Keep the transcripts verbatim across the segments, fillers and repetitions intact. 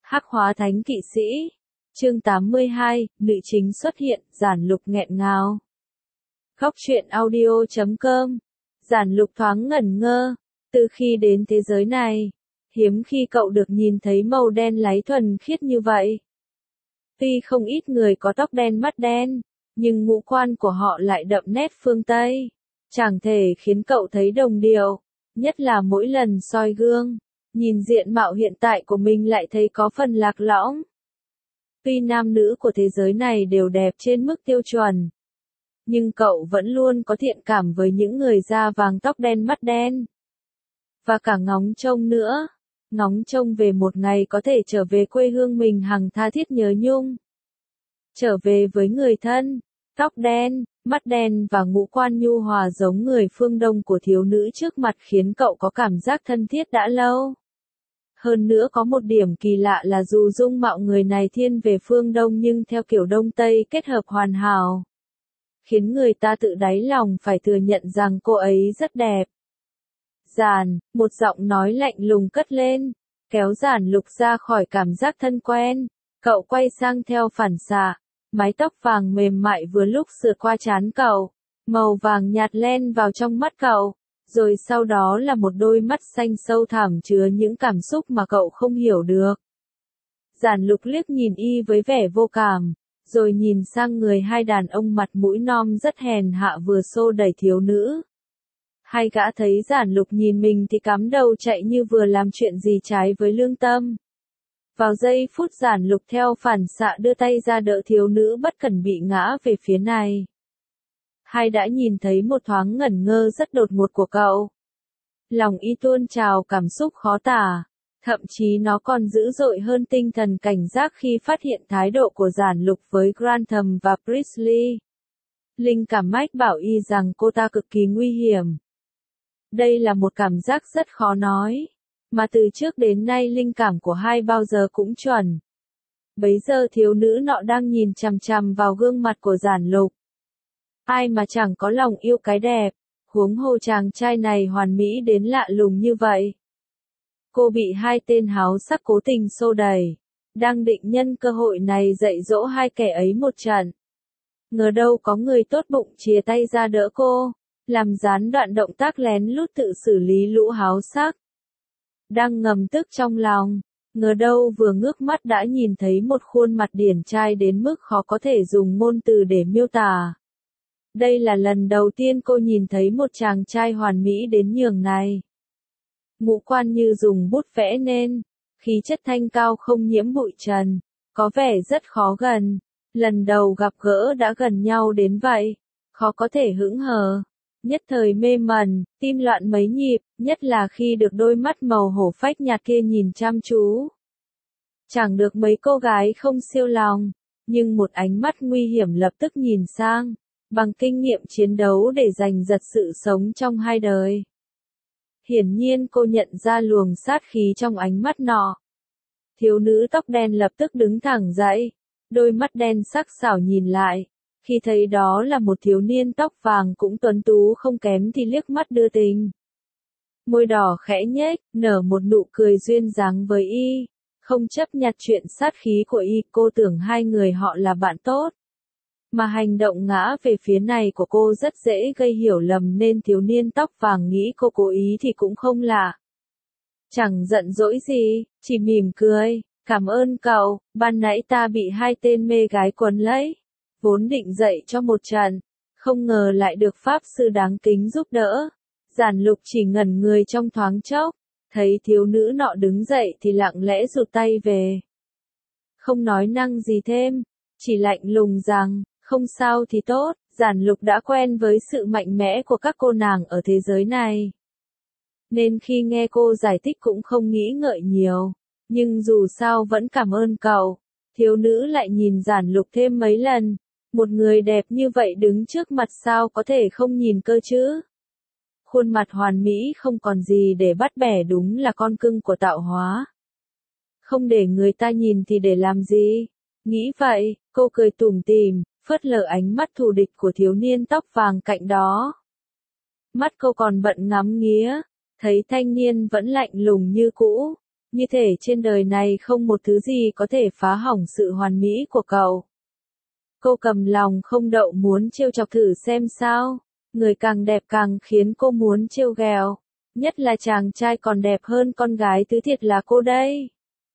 Hắc hóa thánh kỵ sĩ. Chương tám mươi hai, nữ chính xuất hiện, Giản Lục nghẹn ngào. Góc truyện audio chấm com. Giản Lục thoáng ngẩn ngơ. Từ khi đến thế giới này, hiếm khi cậu được nhìn thấy màu đen láy thuần khiết như vậy. Tuy không ít người có tóc đen mắt đen, nhưng ngũ quan của họ lại đậm nét phương Tây. Chẳng thể khiến cậu thấy đồng điệu, nhất là mỗi lần soi gương, nhìn diện mạo hiện tại của mình lại thấy có phần lạc lõng. Tuy nam nữ của thế giới này đều đẹp trên mức tiêu chuẩn, nhưng cậu vẫn luôn có thiện cảm với những người da vàng tóc đen mắt đen. Và cả ngóng trông nữa, ngóng trông về một ngày có thể trở về quê hương mình hằng tha thiết nhớ nhung. Trở về với người thân, tóc đen, mắt đen và ngũ quan nhu hòa giống người phương Đông của thiếu nữ trước mặt khiến cậu có cảm giác thân thiết đã lâu. Hơn nữa có một điểm kỳ lạ là dù dung mạo người này thiên về phương Đông nhưng theo kiểu Đông Tây kết hợp hoàn hảo, khiến người ta tự đáy lòng phải thừa nhận rằng cô ấy rất đẹp. Giản, một giọng nói lạnh lùng cất lên, kéo Giản Lục ra khỏi cảm giác thân quen. Cậu quay sang theo phản xạ, mái tóc vàng mềm mại vừa lúc sượt qua trán cậu, màu vàng nhạt len vào trong mắt cậu, rồi sau đó là một đôi mắt xanh sâu thẳm chứa những cảm xúc mà cậu không hiểu được. Giản Lục liếc nhìn y với vẻ vô cảm, rồi nhìn sang người hai đàn ông mặt mũi nom rất hèn hạ vừa xô đẩy thiếu nữ. Hai gã thấy Giản Lục nhìn mình thì cắm đầu chạy như vừa làm chuyện gì trái với lương tâm. Vào giây phút Giản Lục theo phản xạ đưa tay ra đỡ thiếu nữ bất cẩn bị ngã về phía này. Hai đã nhìn thấy một thoáng ngẩn ngơ rất đột ngột của cậu. Lòng y tuôn trào cảm xúc khó tả, thậm chí nó còn dữ dội hơn tinh thần cảnh giác khi phát hiện thái độ của Giản Lục với Grantham và Priestley. Linh cảm mách bảo y rằng cô ta cực kỳ nguy hiểm. Đây là một cảm giác rất khó nói, mà từ trước đến nay linh cảm của hai bao giờ cũng chuẩn. Bấy giờ thiếu nữ nọ đang nhìn chằm chằm vào gương mặt của Giản Lục. Ai mà chẳng có lòng yêu cái đẹp, huống hồ chàng trai này hoàn mỹ đến lạ lùng như vậy. Cô bị hai tên háo sắc cố tình xô đẩy, đang định nhân cơ hội này dạy dỗ hai kẻ ấy một trận. Ngờ đâu có người tốt bụng chìa tay ra đỡ cô, làm gián đoạn động tác lén lút tự xử lý lũ háo sắc. Đang ngầm tức trong lòng, ngờ đâu vừa ngước mắt đã nhìn thấy một khuôn mặt điển trai đến mức khó có thể dùng ngôn từ để miêu tả. Đây là lần đầu tiên cô nhìn thấy một chàng trai hoàn mỹ đến nhường này. Ngũ quan như dùng bút vẽ nên, khí chất thanh cao không nhiễm bụi trần, có vẻ rất khó gần. Lần đầu gặp gỡ đã gần nhau đến vậy, khó có thể hững hờ. Nhất thời mê mẩn, tim loạn mấy nhịp, nhất là khi được đôi mắt màu hổ phách nhạt kia nhìn chăm chú. Chẳng được mấy cô gái không siêu lòng, nhưng một ánh mắt nguy hiểm lập tức nhìn sang, bằng kinh nghiệm chiến đấu để giành giật sự sống trong hai đời. Hiển nhiên cô nhận ra luồng sát khí trong ánh mắt nọ. Thiếu nữ tóc đen lập tức đứng thẳng dậy, đôi mắt đen sắc sảo nhìn lại. Khi thấy đó là một thiếu niên tóc vàng cũng tuấn tú không kém thì liếc mắt đưa tình. Môi đỏ khẽ nhếch, nở một nụ cười duyên dáng với y, không chấp nhặt chuyện sát khí của y, cô tưởng hai người họ là bạn tốt. Mà hành động ngã về phía này của cô rất dễ gây hiểu lầm nên thiếu niên tóc vàng nghĩ cô cố ý thì cũng không lạ. Chẳng giận dỗi gì, chỉ mỉm cười, cảm ơn cậu, ban nãy ta bị hai tên mê gái quấn lấy. Vốn định dạy cho một trận, không ngờ lại được pháp sư đáng kính giúp đỡ. Giản Lục chỉ ngẩn người trong thoáng chốc, thấy thiếu nữ nọ đứng dậy thì lặng lẽ rụt tay về. Không nói năng gì thêm, chỉ lạnh lùng rằng, không sao thì tốt, Giản Lục đã quen với sự mạnh mẽ của các cô nàng ở thế giới này. Nên khi nghe cô giải thích cũng không nghĩ ngợi nhiều, nhưng dù sao vẫn cảm ơn cậu. Thiếu nữ lại nhìn Giản Lục thêm mấy lần. Một người đẹp như vậy đứng trước mặt sao có thể không nhìn cơ chứ? Khuôn mặt hoàn mỹ không còn gì để bắt bẻ, đúng là con cưng của tạo hóa. Không để người ta nhìn thì để làm gì? Nghĩ vậy, cô cười tủm tỉm, phớt lờ ánh mắt thù địch của thiếu niên tóc vàng cạnh đó. Mắt cô còn bận ngắm nghía, thấy thanh niên vẫn lạnh lùng như cũ, Như thể trên đời này không một thứ gì có thể phá hỏng sự hoàn mỹ của cậu. Cô cầm lòng không đậu muốn trêu chọc thử xem sao. Người càng đẹp càng khiến cô muốn trêu ghẹo. Nhất là chàng trai còn đẹp hơn con gái thứ thiệt là cô đây.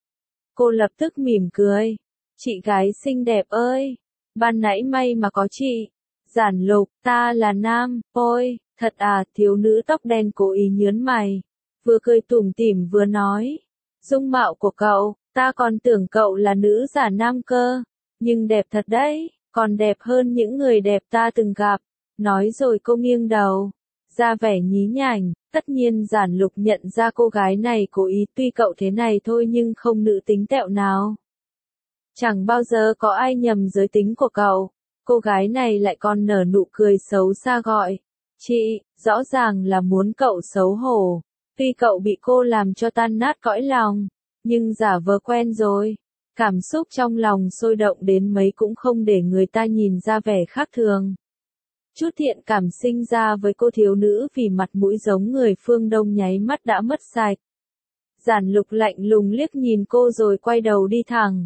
Cô lập tức mỉm cười. Chị gái xinh đẹp ơi. Ban nãy may mà có chị. Giản Lục, ta là nam. Ôi, thật à, thiếu nữ tóc đen cố ý nhớn mày. Vừa cười tủm tỉm vừa nói. Dung mạo của cậu, ta còn tưởng cậu là nữ giả nam cơ. Nhưng đẹp thật đấy, còn đẹp hơn những người đẹp ta từng gặp. Nói rồi cô nghiêng đầu, ra vẻ nhí nhảnh. Tất nhiên Giản Lục nhận ra cô gái này cố ý, tuy cậu thế này thôi nhưng không nữ tính tẹo nào. Chẳng bao giờ có ai nhầm giới tính của cậu. Cô gái này lại còn nở nụ cười xấu xa gọi. Chị, rõ ràng là muốn cậu xấu hổ. Tuy cậu bị cô làm cho tan nát cõi lòng, nhưng giả vờ quen rồi. Cảm xúc trong lòng sôi động đến mấy cũng không để người ta nhìn ra vẻ khác thường. Chút thiện cảm sinh ra với cô thiếu nữ vì mặt mũi giống người phương Đông nháy mắt đã mất sạch. Giản Lục lạnh lùng liếc nhìn cô rồi quay đầu đi thẳng.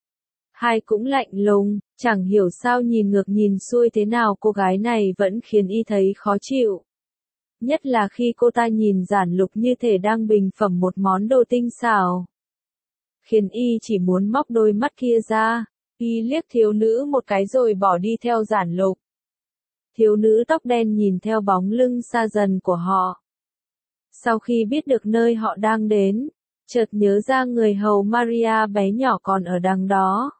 Hai cũng lạnh lùng, chẳng hiểu sao nhìn ngược nhìn xuôi thế nào cô gái này vẫn khiến y thấy khó chịu. Nhất là khi cô ta nhìn Giản Lục như thể đang bình phẩm một món đồ tinh xảo. Khiến y chỉ muốn móc đôi mắt kia ra, y liếc thiếu nữ một cái rồi bỏ đi theo Giản Lục. Thiếu nữ tóc đen nhìn theo bóng lưng xa dần của họ. Sau khi biết được nơi họ đang đến, chợt nhớ ra người hầu Maria bé nhỏ còn ở đằng đó.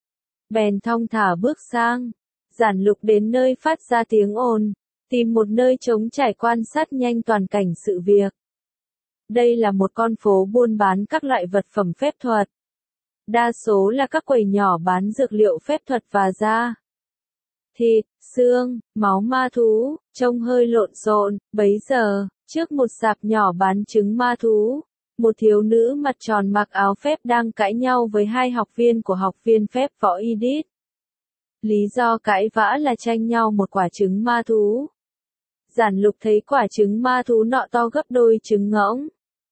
Bèn thong thả bước sang, Giản Lục đến nơi phát ra tiếng ồn, tìm một nơi trống trải quan sát nhanh toàn cảnh sự việc. Đây là một con phố buôn bán các loại vật phẩm phép thuật. Đa số là các quầy nhỏ bán dược liệu phép thuật và da. Thịt, xương, máu ma thú, trông hơi lộn xộn. Bấy giờ, trước một sạp nhỏ bán trứng ma thú, một thiếu nữ mặt tròn mặc áo phép đang cãi nhau với hai học viên của học viên phép võ Edith. Lý do cãi vã là tranh nhau một quả trứng ma thú. Giản Lục thấy quả trứng ma thú nọ to gấp đôi trứng ngỗng.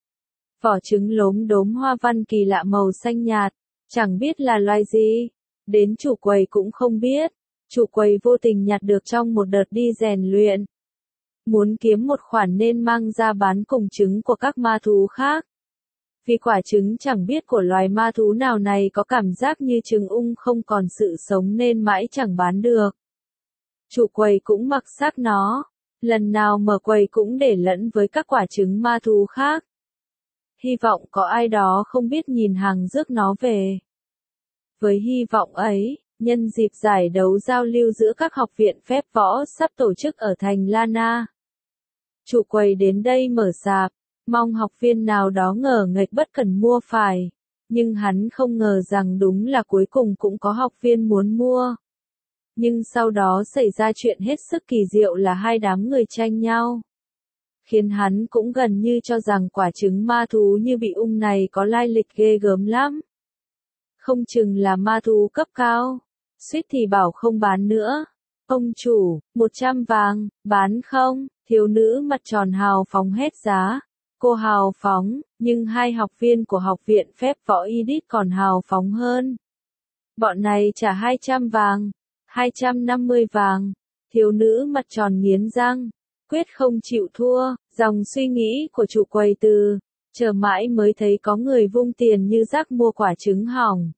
Vỏ trứng lốm đốm hoa văn kỳ lạ màu xanh nhạt, chẳng biết là loài gì. Đến chủ quầy cũng không biết. Chủ quầy vô tình nhặt được trong một đợt đi rèn luyện. Muốn kiếm một khoản nên mang ra bán cùng trứng của các ma thú khác. Vì quả trứng chẳng biết của loài ma thú nào này có cảm giác như trứng ung không còn sự sống nên mãi chẳng bán được. Chủ quầy cũng mặc xác nó. Lần nào mở quầy cũng để lẫn với các quả trứng ma thú khác. Hy vọng có ai đó không biết nhìn hàng rước nó về. Với hy vọng ấy, nhân dịp giải đấu giao lưu giữa các học viện phép võ sắp tổ chức ở thành Lana, chủ quầy đến đây mở sạp, mong học viên nào đó ngờ nghệch bất cần mua phải. Nhưng hắn không ngờ rằng đúng là cuối cùng cũng có học viên muốn mua. Nhưng sau đó xảy ra chuyện hết sức kỳ diệu là hai đám người tranh nhau. Khiến hắn cũng gần như cho rằng quả trứng ma thú như bị ung này có lai lịch ghê gớm lắm. Không chừng là ma thú cấp cao. Suýt thì bảo không bán nữa. Ông chủ, một trăm vàng, bán không? Thiếu nữ mặt tròn hào phóng hết giá. Cô hào phóng, nhưng hai học viên của học viện phép võ Edith còn hào phóng hơn. Bọn này trả hai trăm vàng. hai trăm năm mươi vàng. Thiếu nữ mặt tròn nghiến răng. Quyết không chịu thua. Dòng suy nghĩ của chủ quầy từ. Chờ mãi mới thấy có người vung tiền như rác mua quả trứng hỏng.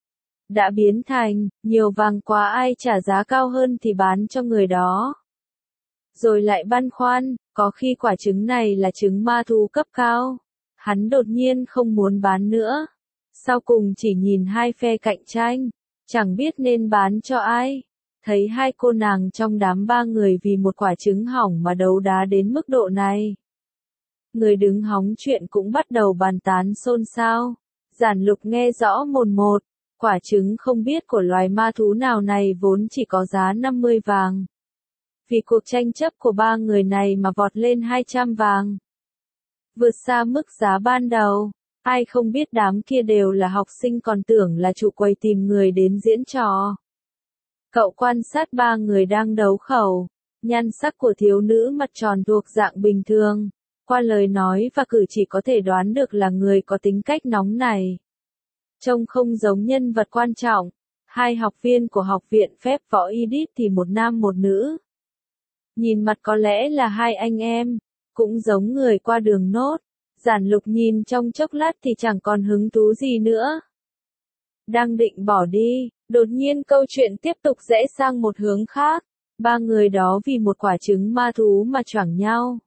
Đã biến thành, nhiều vàng quá ai trả giá cao hơn thì bán cho người đó. Rồi lại băn khoăn, có khi quả trứng này là trứng ma thú cấp cao. Hắn đột nhiên không muốn bán nữa. Sau cùng chỉ nhìn hai phe cạnh tranh, chẳng biết nên bán cho ai. Thấy hai cô nàng trong đám ba người vì một quả trứng hỏng mà đấu đá đến mức độ này. Người đứng hóng chuyện cũng bắt đầu bàn tán xôn xao. Giản Lục nghe rõ mồn một. Quả trứng không biết của loài ma thú nào này vốn chỉ có giá năm mươi vàng. Vì cuộc tranh chấp của ba người này mà vọt lên hai trăm vàng. Vượt xa mức giá ban đầu. Ai không biết đám kia đều là học sinh còn tưởng là chủ quầy tìm người đến diễn trò. Cậu quan sát ba người đang đấu khẩu. Nhan sắc của thiếu nữ mặt tròn thuộc dạng bình thường. Qua lời nói và cử chỉ có thể đoán được là người có tính cách nóng này. Trông không giống nhân vật quan trọng. Hai học viên của học viện phép võ Edith thì một nam một nữ. Nhìn mặt có lẽ là hai anh em, cũng giống người qua đường nốt. Giản Lục nhìn trong chốc lát thì chẳng còn hứng thú gì nữa. Đang định bỏ đi, đột nhiên câu chuyện tiếp tục rẽ sang một hướng khác. Ba người đó vì một quả trứng ma thú mà choảng nhau.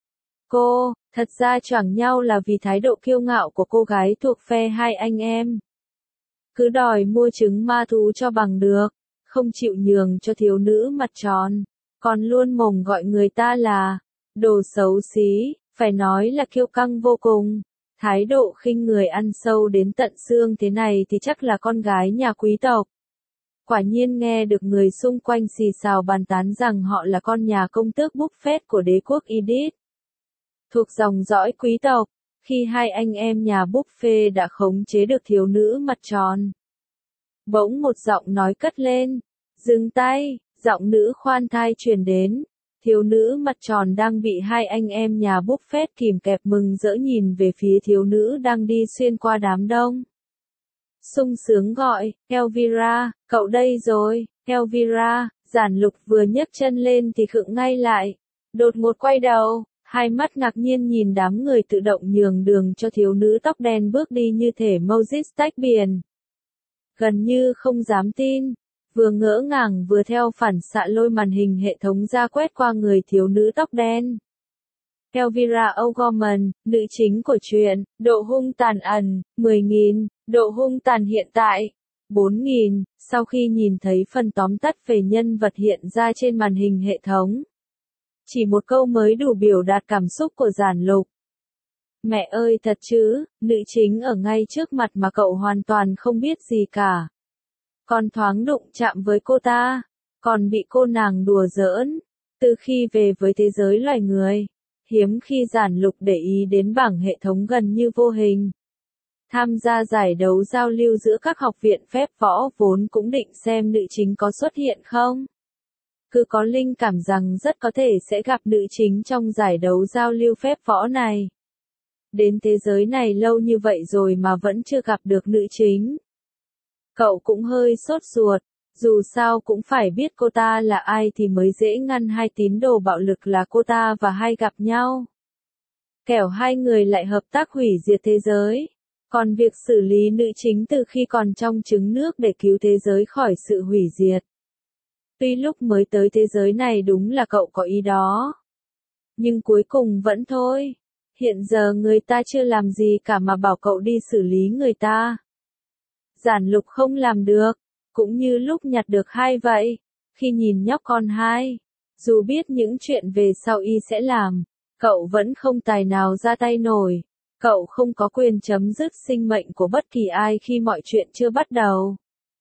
Cô, thật ra choảng nhau là vì thái độ kiêu ngạo của cô gái thuộc phe hai anh em. Cứ đòi mua trứng ma thú cho bằng được, không chịu nhường cho thiếu nữ mặt tròn, còn luôn mồm gọi người ta là đồ xấu xí, phải nói là kiêu căng vô cùng. Thái độ khinh người ăn sâu đến tận xương thế này thì chắc là con gái nhà quý tộc. Quả nhiên nghe được người xung quanh xì xào bàn tán rằng họ là con nhà công tước Buffett của đế quốc Edith. Thuộc dòng dõi quý tộc, khi hai anh em nhà Buffett đã khống chế được thiếu nữ mặt tròn. Bỗng một giọng nói cất lên, dừng tay, giọng nữ khoan thai truyền đến. Thiếu nữ mặt tròn đang bị hai anh em nhà Buffett kìm kẹp mừng rỡ nhìn về phía thiếu nữ đang đi xuyên qua đám đông. Sung sướng gọi, Elvira, cậu đây rồi, Elvira. Giản Lục vừa nhấc chân lên thì khựng ngay lại, đột ngột quay đầu, hai mắt ngạc nhiên nhìn đám người tự động nhường đường cho thiếu nữ tóc đen bước đi như thể Moses tách biển. Gần như không dám tin, vừa ngỡ ngàng vừa theo phản xạ lôi màn hình hệ thống ra quét qua người thiếu nữ tóc đen. Elvira O'Gorman, nữ chính của truyện, độ hung tàn ẩn, mười nghìn, độ hung tàn hiện tại, bốn nghìn, sau khi nhìn thấy phần tóm tắt về nhân vật hiện ra trên màn hình hệ thống. Chỉ một câu mới đủ biểu đạt cảm xúc của Giản Lục. Mẹ ơi thật chứ, nữ chính ở ngay trước mặt mà cậu hoàn toàn không biết gì cả. Còn thoáng đụng chạm với cô ta, còn bị cô nàng đùa giỡn. Từ khi về với thế giới loài người, hiếm khi Giản Lục để ý đến bảng hệ thống gần như vô hình. Tham gia giải đấu giao lưu giữa các học viện phép võ vốn cũng định xem nữ chính có xuất hiện không. Cứ có linh cảm rằng rất có thể sẽ gặp nữ chính trong giải đấu giao lưu phép võ này. Đến thế giới này lâu như vậy rồi mà vẫn chưa gặp được nữ chính. Cậu cũng hơi sốt ruột, dù sao cũng phải biết cô ta là ai thì mới dễ ngăn hai tín đồ bạo lực là cô ta và hai gặp nhau. Kẻo hai người lại hợp tác hủy diệt thế giới. Còn việc xử lý nữ chính từ khi còn trong trứng nước để cứu thế giới khỏi sự hủy diệt. Tuy lúc mới tới thế giới này đúng là cậu có ý đó. Nhưng cuối cùng vẫn thôi. Hiện giờ người ta chưa làm gì cả mà bảo cậu đi xử lý người ta. Giản Lục không làm được, cũng như lúc nhặt được hai vậy. Khi nhìn nhóc con hai, dù biết những chuyện về sau y sẽ làm, cậu vẫn không tài nào ra tay nổi. Cậu không có quyền chấm dứt sinh mệnh của bất kỳ ai khi mọi chuyện chưa bắt đầu.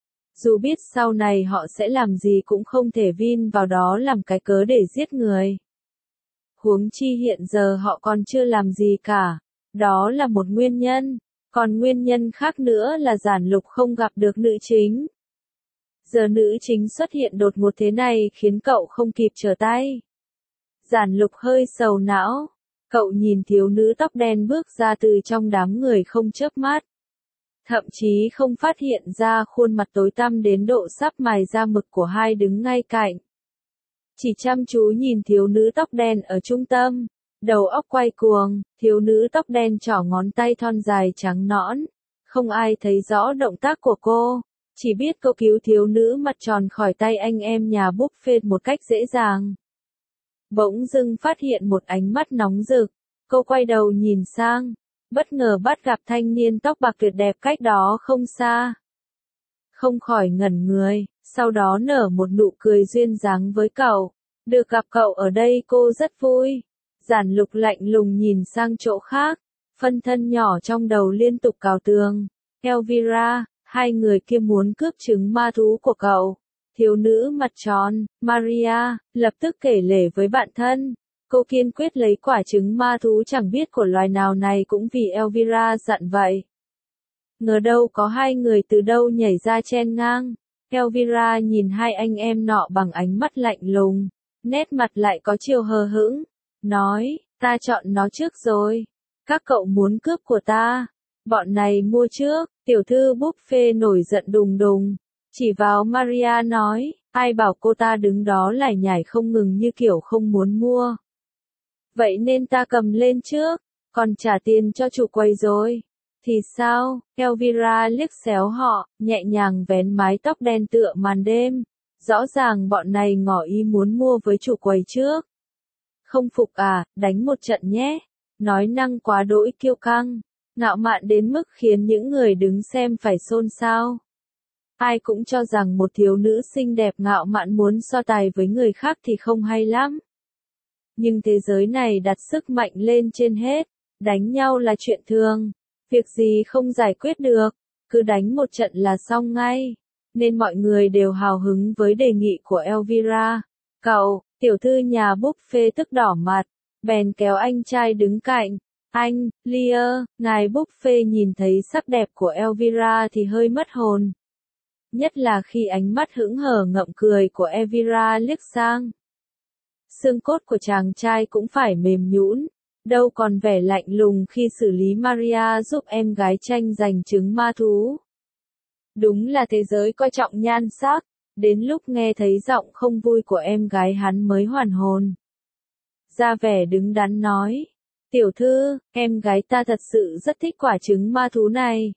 Dù biết sau này họ sẽ làm gì cũng không thể vin vào đó làm cái cớ để giết người. Huống chi hiện giờ họ còn chưa làm gì cả. Đó là một nguyên nhân. Còn nguyên nhân khác nữa là Giản Lục không gặp được nữ chính. Giờ nữ chính xuất hiện đột ngột thế này khiến cậu không kịp trở tay. Giản Lục hơi sầu não. Cậu nhìn thiếu nữ tóc đen bước ra từ trong đám người không chớp mắt. Thậm chí không phát hiện ra khuôn mặt tối tăm đến độ sắp mài ra mực của hai đứng ngay cạnh. Chỉ chăm chú nhìn thiếu nữ tóc đen ở trung tâm. Đầu óc quay cuồng, thiếu nữ tóc đen trỏ ngón tay thon dài trắng nõn. Không ai thấy rõ động tác của cô. Chỉ biết cô cứu thiếu nữ mặt tròn khỏi tay anh em nhà Buffett một cách dễ dàng. Bỗng dưng phát hiện một ánh mắt nóng rực. Cô quay đầu nhìn sang. Bất ngờ bắt gặp thanh niên tóc bạc tuyệt đẹp cách đó không xa. Không khỏi ngẩn người, sau đó nở một nụ cười duyên dáng với cậu. Được gặp cậu ở đây cô rất vui. Giản Lục lạnh lùng nhìn sang chỗ khác. Phân thân nhỏ trong đầu liên tục cào tường. Elvira, hai người kia muốn cướp trứng ma thú của cậu. Thiếu nữ mặt tròn, Maria, lập tức kể lể với bạn thân. Cô kiên quyết lấy quả trứng ma thú chẳng biết của loài nào này cũng vì Elvira dặn vậy. Ngờ đâu có hai người từ đâu nhảy ra chen ngang. Elvira nhìn hai anh em nọ bằng ánh mắt lạnh lùng. Nét mặt lại có chiều hờ hững. Nói, Ta chọn nó trước rồi. Các cậu muốn cướp của ta. Bọn này mua trước. Tiểu thư buffet nổi giận đùng đùng. Chỉ vào Maria nói, ai bảo cô ta đứng đó lải nhải không ngừng như kiểu không muốn mua. Vậy nên ta cầm lên trước, còn trả tiền cho chủ quầy rồi. Thì sao? Elvira liếc xéo họ, nhẹ nhàng vén mái tóc đen tựa màn đêm. Rõ ràng bọn này ngỏ ý muốn mua với chủ quầy trước. Không phục à, đánh một trận nhé. Nói năng quá đỗi kiêu căng, ngạo mạn đến mức khiến những người đứng xem phải xôn xao. Ai cũng cho rằng một thiếu nữ xinh đẹp ngạo mạn muốn so tài với người khác thì không hay lắm. Nhưng thế giới này đặt sức mạnh lên trên hết, đánh nhau là chuyện thường, việc gì không giải quyết được, cứ đánh một trận là xong ngay. Nên mọi người đều hào hứng với đề nghị của Elvira. Cậu, tiểu thư nhà buffet tức đỏ mặt, bèn kéo anh trai đứng cạnh. Anh, Lear, ngài buffet nhìn thấy sắc đẹp của Elvira thì hơi mất hồn. Nhất là khi ánh mắt hững hờ ngậm cười của Elvira liếc sang. Xương cốt của chàng trai cũng phải mềm nhũn, đâu còn vẻ lạnh lùng khi xử lý Maria giúp em gái tranh giành trứng ma thú. Đúng là thế giới coi trọng nhan sắc, đến lúc nghe thấy giọng không vui của em gái hắn mới hoàn hồn. Ra vẻ đứng đắn nói, tiểu thư, em gái ta thật sự rất thích quả trứng ma thú này.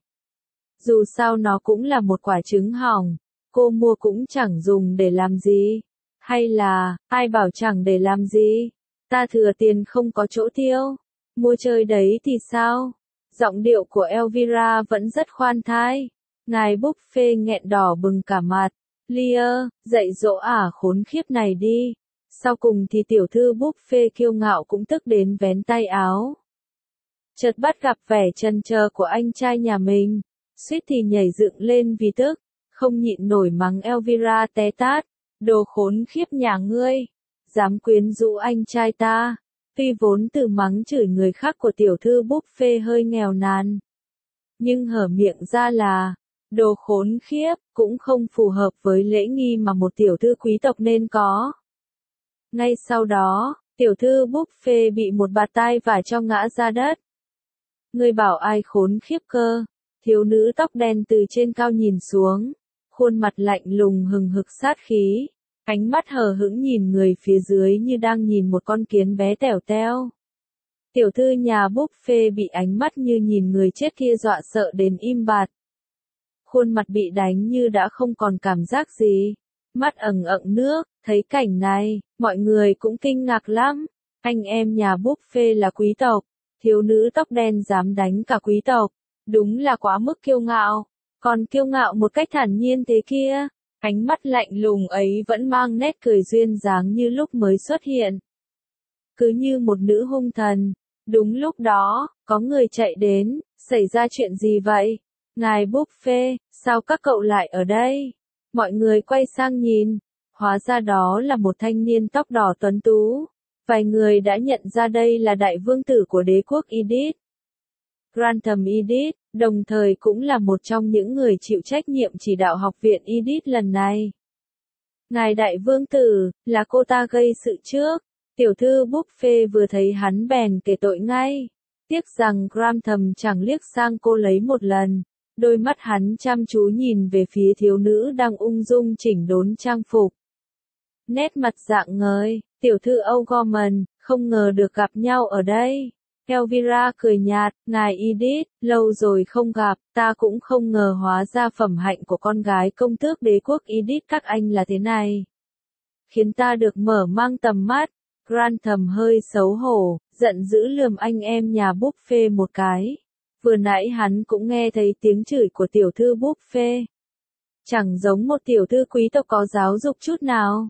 Dù sao nó cũng là một quả trứng hỏng, cô mua cũng chẳng dùng để làm gì. Hay là, ai bảo chẳng để làm gì, ta thừa tiền không có chỗ tiêu, mua chơi đấy thì sao? Giọng điệu của Elvira vẫn rất khoan thai. Ngài buffet nghẹn đỏ bừng cả mặt. Lear, dạy dỗ ả khốn khiếp này đi. Sau cùng thì tiểu thư buffet kiêu ngạo cũng tức đến vén tay áo. Chợt bắt gặp vẻ chần chờ của anh trai nhà mình, suýt thì nhảy dựng lên vì tức, không nhịn nổi mắng Elvira té tát. Đồ khốn khiếp nhà ngươi, dám quyến rũ anh trai ta. Tuy vốn từ mắng chửi người khác của tiểu thư buffet hơi nghèo nàn, nhưng hở miệng ra là đồ khốn khiếp cũng không phù hợp với lễ nghi mà một tiểu thư quý tộc nên có. Ngay sau đó, tiểu thư buffet bị một bạt tai vả cho ngã ra đất. Ngươi bảo ai khốn khiếp cơ? Thiếu nữ tóc đen từ trên cao nhìn xuống, khuôn mặt lạnh lùng hừng hực sát khí, ánh mắt hờ hững nhìn người phía dưới như đang nhìn một con kiến bé tẻo teo. Tiểu thư nhà buffet bị ánh mắt như nhìn người chết kia dọa sợ đến im bặt. Khuôn mặt bị đánh như đã không còn cảm giác gì, mắt ẩn ẩn nước. Thấy cảnh này, mọi người cũng kinh ngạc lắm. Anh em nhà buffet là quý tộc, thiếu nữ tóc đen dám đánh cả quý tộc, đúng là quá mức kiêu ngạo. Còn kiêu ngạo một cách thản nhiên thế kia, ánh mắt lạnh lùng ấy vẫn mang nét cười duyên dáng như lúc mới xuất hiện. Cứ như một nữ hung thần. Đúng lúc đó, có người chạy đến, xảy ra chuyện gì vậy? Ngài buffet, sao các cậu lại ở đây? Mọi người quay sang nhìn, hóa ra đó là một thanh niên tóc đỏ tuấn tú. Vài người đã nhận ra đây là đại vương tử của đế quốc Idith. Grantham Idith, đồng thời cũng là một trong những người chịu trách nhiệm chỉ đạo học viện Idith lần này. Ngài đại vương tử, là cô ta gây sự trước. Tiểu thư buffet vừa thấy hắn bèn kể tội ngay. Tiếc rằng Grantham chẳng liếc sang cô lấy một lần. Đôi mắt hắn chăm chú nhìn về phía thiếu nữ đang ung dung chỉnh đốn trang phục. Nét mặt rạng ngời, tiểu thư O'Gorman, không ngờ được gặp nhau ở đây. Elvira cười nhạt, ngài Edith, lâu rồi không gặp, ta cũng không ngờ hóa ra phẩm hạnh của con gái công tước đế quốc Edith các anh là thế này. Khiến ta được mở mang tầm mắt. Grantham hơi xấu hổ, giận dữ lườm anh em nhà buffet một cái. Vừa nãy hắn cũng nghe thấy tiếng chửi của tiểu thư buffet. Chẳng giống một tiểu thư quý tộc có giáo dục chút nào.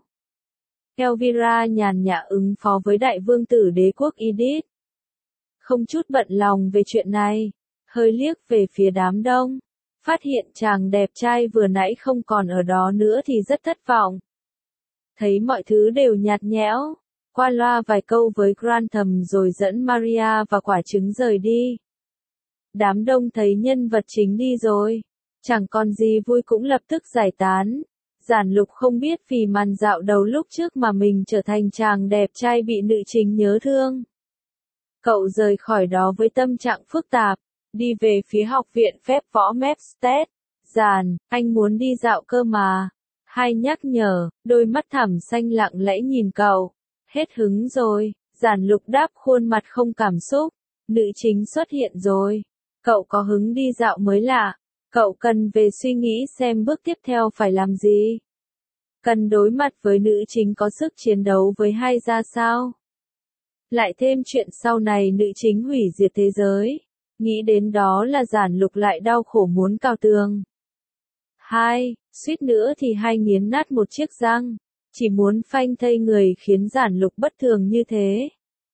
Elvira nhàn nhã ứng phó với đại vương tử đế quốc Edith. Không chút bận lòng về chuyện này, hơi liếc về phía đám đông. Phát hiện chàng đẹp trai vừa nãy không còn ở đó nữa thì rất thất vọng. Thấy mọi thứ đều nhạt nhẽo, qua loa vài câu với Grantham rồi dẫn Maria và quả trứng rời đi. Đám đông thấy nhân vật chính đi rồi, chẳng còn gì vui cũng lập tức giải tán. Giản Lục không biết vì màn dạo đầu lúc trước mà mình trở thành chàng đẹp trai bị nữ chính nhớ thương. Cậu rời khỏi đó với tâm trạng phức tạp, đi về phía học viện phép võ Mepstead. Giản, anh muốn đi dạo cơ mà. Hai nhắc nhở, đôi mắt thẳm xanh lặng lẽ nhìn cậu. Hết hứng rồi, Giản Lục đáp khuôn mặt không cảm xúc. Nữ chính xuất hiện rồi. Cậu có hứng đi dạo mới lạ. Cậu cần về suy nghĩ xem bước tiếp theo phải làm gì. Cần đối mặt với nữ chính có sức chiến đấu với hai ra sao. Lại thêm chuyện sau này nữ chính hủy diệt thế giới. Nghĩ đến đó là Giản Lục lại đau khổ muốn cào tường. Hai, suýt nữa thì hai nghiến nát một chiếc răng. Chỉ muốn phanh thây người khiến Giản Lục bất thường như thế.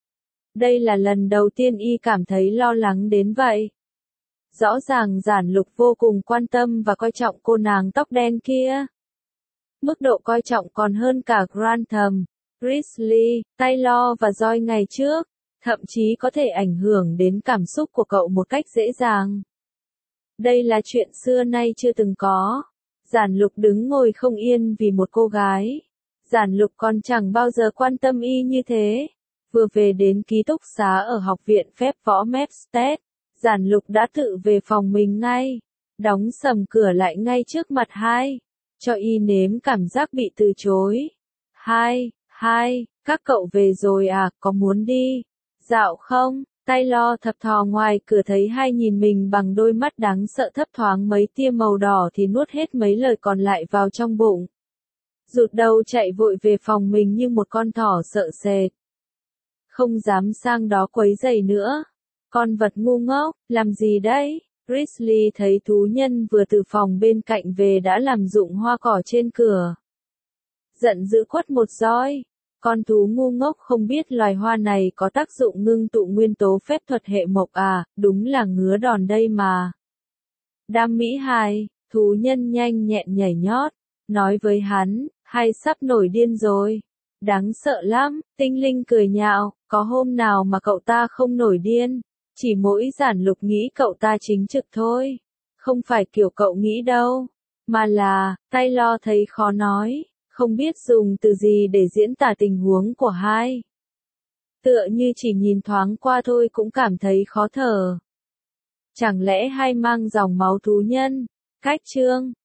Đây là lần đầu tiên y cảm thấy lo lắng đến vậy. Rõ ràng Giản Lục vô cùng quan tâm và coi trọng cô nàng tóc đen kia. Mức độ coi trọng còn hơn cả Grantham, Grizzly, Taylor và Joy ngày trước, thậm chí có thể ảnh hưởng đến cảm xúc của cậu một cách dễ dàng. Đây là chuyện xưa nay chưa từng có. Giản Lục đứng ngồi không yên vì một cô gái. Giản Lục còn chẳng bao giờ quan tâm y như thế. Vừa về đến ký túc xá ở học viện phép võ Mepstead, Giản Lục đã tự về phòng mình ngay, đóng sầm cửa lại ngay trước mặt hai, cho y nếm cảm giác bị từ chối. Hai, hai, các cậu về rồi à, có muốn đi dạo không? Taylor thập thò ngoài cửa thấy hai nhìn mình bằng đôi mắt đáng sợ thấp thoáng mấy tia màu đỏ thì nuốt hết mấy lời còn lại vào trong bụng. Rụt đầu chạy vội về phòng mình như một con thỏ sợ sệt. Không dám sang đó quấy rầy nữa. Con vật ngu ngốc, làm gì đấy? Grizzly thấy thú nhân vừa từ phòng bên cạnh về đã làm rụng hoa cỏ trên cửa. Giận dữ quất một roi. Con thú ngu ngốc không biết loài hoa này có tác dụng ngưng tụ nguyên tố phép thuật hệ mộc à, đúng là ngứa đòn đây mà. Đam mỹ hài, thú nhân nhanh nhẹn nhảy nhót, nói với hắn, hai sắp nổi điên rồi. Đáng sợ lắm, tinh linh cười nhạo, có hôm nào mà cậu ta không nổi điên, chỉ mỗi Giản Lục nghĩ cậu ta chính trực thôi. Không phải kiểu cậu nghĩ đâu, mà là, Taylor thấy khó nói. Không biết dùng từ gì để diễn tả tình huống của hai. Tựa như chỉ nhìn thoáng qua thôi cũng cảm thấy khó thở. Chẳng lẽ hai mang dòng máu thú nhân? Cách chương